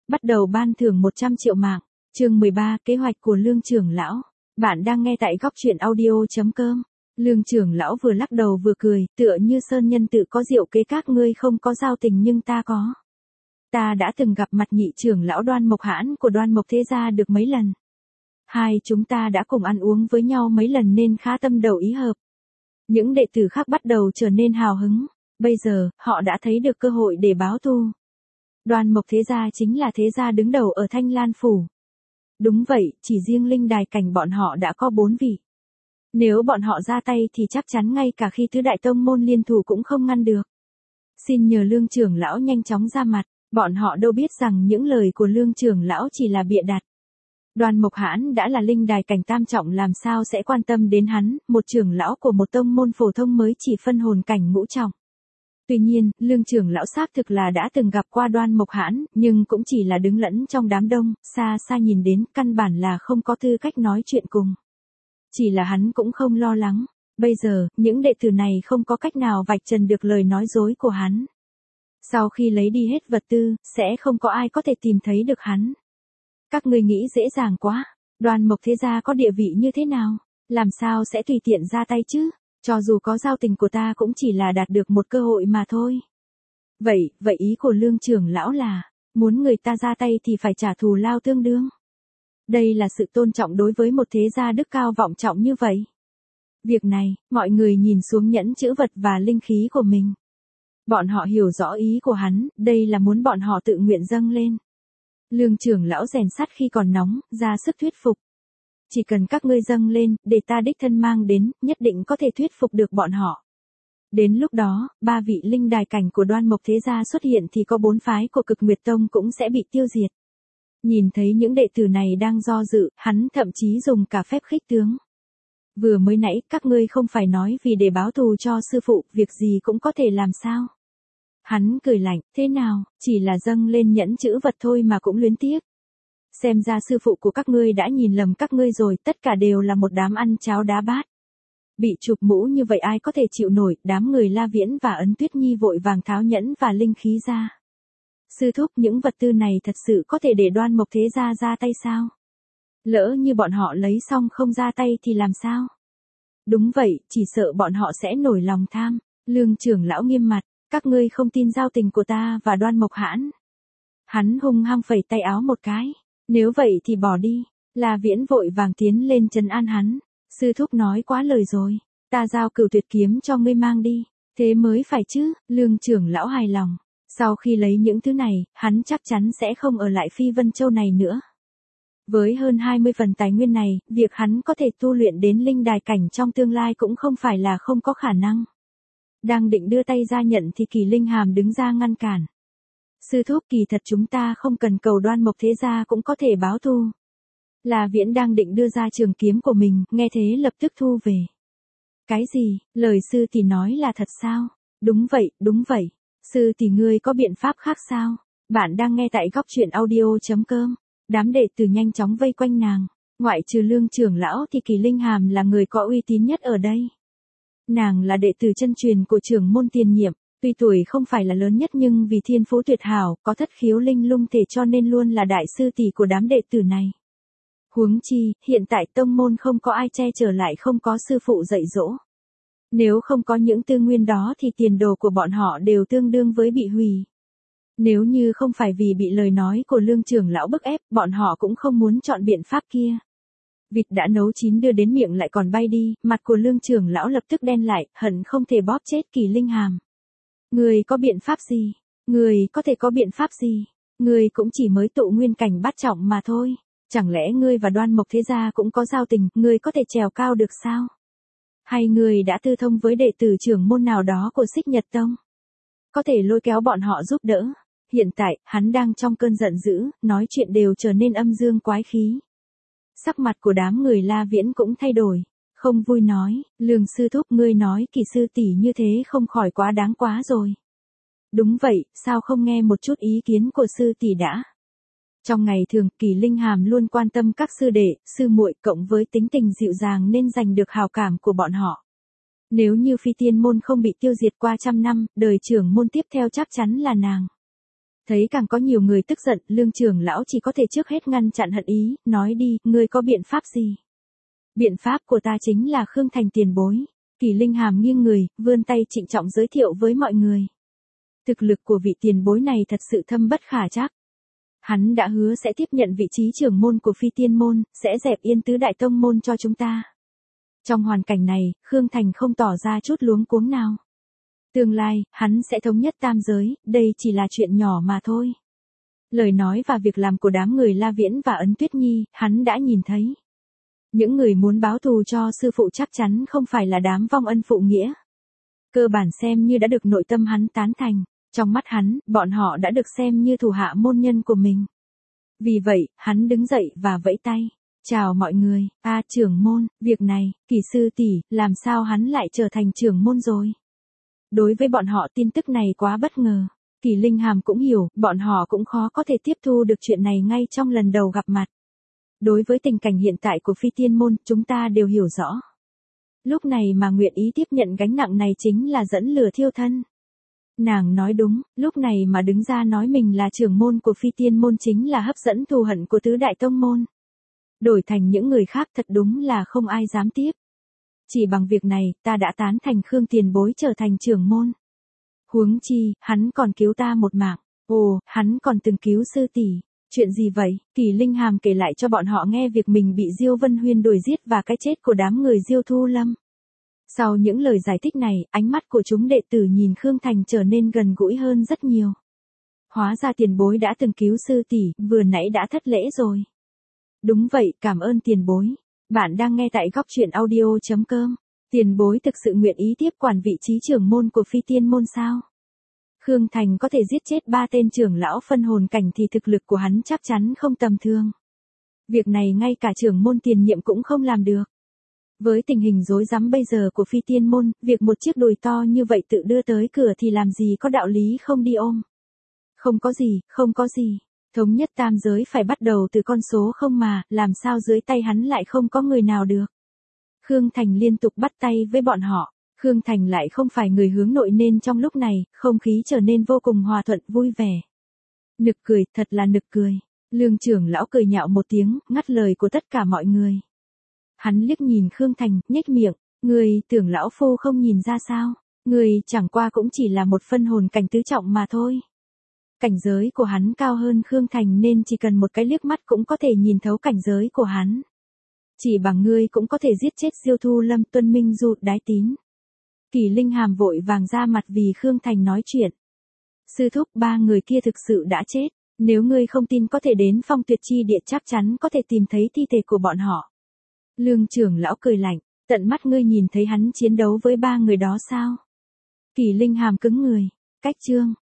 Bắt đầu ban thưởng 100 triệu mạng. Chương 13, kế hoạch của Lương trưởng lão. Bạn đang nghe tại góc truyện audio.com. Lương trưởng lão vừa lắc đầu vừa cười, tựa như sơn nhân tự có diệu kế, các ngươi không có giao tình nhưng ta có. Ta đã từng gặp mặt nhị trưởng lão Đoan Mộc Hãn của Đoan Mộc Thế Gia được mấy lần. Hai chúng ta đã cùng ăn uống với nhau mấy lần nên khá tâm đầu ý hợp. Những đệ tử khác bắt đầu trở nên hào hứng. Bây giờ, họ đã thấy được cơ hội để báo thù. Đoan Mộc Thế Gia chính là thế gia đứng đầu ở Thanh Lan Phủ. Đúng vậy, chỉ riêng linh đài cảnh bọn họ đã có 4 vị. Nếu bọn họ ra tay thì chắc chắn ngay cả khi tứ đại tông môn liên thủ cũng không ngăn được. Xin nhờ Lương trưởng lão nhanh chóng ra mặt, bọn họ đâu biết rằng những lời của Lương trưởng lão chỉ là bịa đặt. Đoan Mộc Hãn đã là linh đài cảnh tam trọng, làm sao sẽ quan tâm đến hắn, một trưởng lão của một tông môn phổ thông mới chỉ phân hồn cảnh ngũ trọng. Tuy nhiên, Lương trưởng lão xác thực là đã từng gặp qua Đoan Mộc Hãn, nhưng cũng chỉ là đứng lẫn trong đám đông, xa xa nhìn đến, căn bản là không có tư cách nói chuyện cùng. Chỉ là hắn cũng không lo lắng. Bây giờ, những đệ tử này không có cách nào vạch trần được lời nói dối của hắn. Sau khi lấy đi hết vật tư, sẽ không có ai có thể tìm thấy được hắn. Các ngươi nghĩ dễ dàng quá. Đoan Mộc Thế Gia có địa vị như thế nào? Làm sao sẽ tùy tiện ra tay chứ? Cho dù có giao tình của ta cũng chỉ là đạt được một cơ hội mà thôi. Vậy ý của Lương trưởng lão là, muốn người ta ra tay thì phải trả thù lao tương đương. Đây là sự tôn trọng đối với một thế gia đức cao vọng trọng như vậy. Việc này, mọi người nhìn xuống nhẫn chữ vật và linh khí của mình. Bọn họ hiểu rõ ý của hắn, đây là muốn bọn họ tự nguyện dâng lên. Lương trưởng lão rèn sắt khi còn nóng, ra sức thuyết phục. Chỉ cần các ngươi dâng lên, để ta đích thân mang đến, nhất định có thể thuyết phục được bọn họ. Đến lúc đó, 3 vị linh đài cảnh của Đoan Mộc Thế Gia xuất hiện thì có 4 phái của Cực Nguyệt Tông cũng sẽ bị tiêu diệt. Nhìn thấy những đệ tử này đang do dự, hắn thậm chí dùng cả phép khích tướng. Vừa mới nãy, các ngươi không phải nói vì để báo thù cho sư phụ, việc gì cũng có thể làm sao? Hắn cười lạnh, thế nào, chỉ là dâng lên nhẫn chữ vật thôi mà cũng luyến tiếc. Xem ra sư phụ của các ngươi đã nhìn lầm các ngươi rồi, tất cả đều là một đám ăn cháo đá bát. Bị chụp mũ như vậy ai có thể chịu nổi, đám người La Viễn và Ấn Tuyết Nhi vội vàng tháo nhẫn và linh khí ra. Sư thúc, những vật tư này thật sự có thể để Đoan Mộc Thế Gia ra tay sao? Lỡ như bọn họ lấy xong không ra tay thì làm sao? Đúng vậy, chỉ sợ bọn họ sẽ nổi lòng tham. Lương trưởng lão nghiêm mặt, các ngươi không tin giao tình của ta và Đoan Mộc Hãn. Hắn hung hăng phẩy tay áo một cái. Nếu vậy thì bỏ đi. La Viễn vội vàng tiến lên trấn an hắn. Sư thúc nói quá lời rồi. Ta giao Cửu Tuyệt kiếm cho ngươi mang đi. Thế mới phải chứ. Lương trưởng lão hài lòng. Sau khi lấy những thứ này, hắn chắc chắn sẽ không ở lại Phi Vân Châu này nữa. Với hơn 20 phần tài nguyên này, việc hắn có thể tu luyện đến linh đài cảnh trong tương lai cũng không phải là không có khả năng. Đang định đưa tay ra nhận thì Kỳ Linh Hàm đứng ra ngăn cản. Sư thúc, kỳ thật chúng ta không cần cầu Đoan Mộc Thế Gia cũng có thể báo thù. La Viễn đang định đưa ra trường kiếm của mình, nghe thế lập tức thu về. Cái gì, lời sư tỷ nói là thật sao? Đúng vậy. Sư tỷ ngươi có biện pháp khác sao? Bạn đang nghe tại góc truyện audio.com. Đám đệ tử nhanh chóng vây quanh nàng. Ngoại trừ Lương trưởng lão thì Kỳ Linh Hàm là người có uy tín nhất ở đây. Nàng là đệ tử chân truyền của trưởng môn Tiền Nhiệm. Tuy tuổi không phải là lớn nhất nhưng vì thiên phú tuyệt hảo, có thất khiếu linh lung thể cho nên luôn là đại sư tỷ của đám đệ tử này. Huống chi, hiện tại tông môn không có ai che chở lại không có sư phụ dạy dỗ. Nếu không có những tư nguyên đó thì tiền đồ của bọn họ đều tương đương với bị hủy. Nếu như không phải vì bị lời nói của Lương trưởng lão bức ép, bọn họ cũng không muốn chọn biện pháp kia. Vịt đã nấu chín đưa đến miệng lại còn bay đi, mặt của Lương trưởng lão lập tức đen lại, hận không thể bóp chết Kỳ Linh Hàm. Ngươi có biện pháp gì? Ngươi có thể có biện pháp gì? Ngươi cũng chỉ mới tụ nguyên cảnh bát trọng mà thôi. Chẳng lẽ ngươi và Đoan Mộc Thế Gia cũng có giao tình, ngươi có thể trèo cao được sao? Hay ngươi đã tư thông với đệ tử trưởng môn nào đó của Xích Nhật Tông? Có thể lôi kéo bọn họ giúp đỡ. Hiện tại, hắn đang trong cơn giận dữ, nói chuyện đều trở nên âm dương quái khí. Sắc mặt của đám người La Viễn cũng thay đổi. Không vui nói, Lương sư thúc, ngươi nói Kỳ sư tỷ như thế không khỏi quá đáng quá rồi. Đúng vậy, sao không nghe một chút ý kiến của sư tỷ đã? Trong ngày thường, Kỳ Linh Hàm luôn quan tâm các sư đệ, sư muội, cộng với tính tình dịu dàng nên giành được hào cảm của bọn họ. Nếu như Phi Tiên môn không bị tiêu diệt qua trăm năm, đời trưởng môn tiếp theo chắc chắn là nàng. Thấy càng có nhiều người tức giận, Lương trưởng lão chỉ có thể trước hết ngăn chặn hận ý, nói đi, ngươi có biện pháp gì? Biện pháp của ta chính là Khương Thành tiền bối. Kỳ Linh Hàm nghiêng người, vươn tay trịnh trọng giới thiệu với mọi người. Thực lực của vị tiền bối này thật sự thâm bất khả trắc. Hắn đã hứa sẽ tiếp nhận vị trí trưởng môn của Phi Tiên môn, sẽ dẹp yên tứ đại tông môn cho chúng ta. Trong hoàn cảnh này, Khương Thành không tỏ ra chút luống cuống nào. Tương lai, hắn sẽ thống nhất tam giới, đây chỉ là chuyện nhỏ mà thôi. Lời nói và việc làm của đám người La Viễn và Ấn Tuyết Nhi, hắn đã nhìn thấy. Những người muốn báo thù cho sư phụ chắc chắn không phải là đám vong ân phụ nghĩa. Cơ bản xem như đã được nội tâm hắn tán thành. Trong mắt hắn, bọn họ đã được xem như thủ hạ môn nhân của mình. Vì vậy, hắn đứng dậy và vẫy tay. Chào mọi người, trưởng môn, việc này, Kỳ sư tỷ, làm sao hắn lại trở thành trưởng môn rồi? Đối với bọn họ tin tức này quá bất ngờ. Kỳ Linh Hàm cũng hiểu, bọn họ cũng khó có thể tiếp thu được chuyện này ngay trong lần đầu gặp mặt. Đối với tình cảnh hiện tại của Phi Tiên môn, chúng ta đều hiểu rõ. Lúc này mà nguyện ý tiếp nhận gánh nặng này chính là dẫn lửa thiêu thân. Nàng nói đúng, lúc này mà đứng ra nói mình là trưởng môn của Phi Tiên môn chính là hấp dẫn thù hận của tứ đại tông môn. Đổi thành những người khác thật đúng là không ai dám tiếp. Chỉ bằng việc này, ta đã tán thành Khương tiền bối trở thành trưởng môn. Huống chi, hắn còn cứu ta một mạng. Ồ, hắn còn từng cứu sư tỷ. Chuyện gì vậy? Kỳ Linh Hàm kể lại cho bọn họ nghe việc mình bị Diêu Vân Huyên đuổi giết và cái chết của đám người Diêu Thu Lâm. Sau những lời giải thích này, ánh mắt của chúng đệ tử nhìn Khương Thành trở nên gần gũi hơn rất nhiều. Hóa ra tiền bối đã từng cứu sư tỷ, vừa nãy đã thất lễ rồi. Đúng vậy, cảm ơn tiền bối. Bạn đang nghe tại góc truyện audio.com. Tiền bối thực sự nguyện ý tiếp quản vị trí trưởng môn của Phi Tiên môn sao? Khương Thành có thể giết chết 3 tên trưởng lão phân hồn cảnh thì thực lực của hắn chắc chắn không tầm thường. Việc này ngay cả trưởng môn tiền nhiệm cũng không làm được. Với tình hình rối rắm bây giờ của Phi Tiên môn, việc một chiếc đùi to như vậy tự đưa tới cửa thì làm gì có đạo lý không đi ôm. Không có gì. Thống nhất tam giới phải bắt đầu từ con số không mà, làm sao dưới tay hắn lại không có người nào được. Khương Thành liên tục bắt tay với bọn họ. Khương Thành lại không phải người hướng nội nên trong lúc này, không khí trở nên vô cùng hòa thuận vui vẻ. Nực cười, thật là nực cười. Lương trưởng lão cười nhạo một tiếng, ngắt lời của tất cả mọi người. Hắn liếc nhìn Khương Thành, nhếch miệng, người tưởng lão phu không nhìn ra sao, người chẳng qua cũng chỉ là một phân hồn cảnh tứ trọng mà thôi. Cảnh giới của hắn cao hơn Khương Thành nên chỉ cần một cái liếc mắt cũng có thể nhìn thấu cảnh giới của hắn. Chỉ bằng ngươi cũng có thể giết chết Diêu Thu Lâm, Tuân Minh Du, Đái Tín. Kỳ Linh Hàm vội vàng ra mặt vì Khương Thành nói chuyện. Sư thúc, 3 người kia thực sự đã chết, nếu ngươi không tin có thể đến Phong Tuyệt Chi địa chắc chắn có thể tìm thấy thi thể của bọn họ. Lương trưởng lão cười lạnh, tận mắt ngươi nhìn thấy hắn chiến đấu với 3 người đó sao? Kỳ Linh Hàm cứng người, cách chương.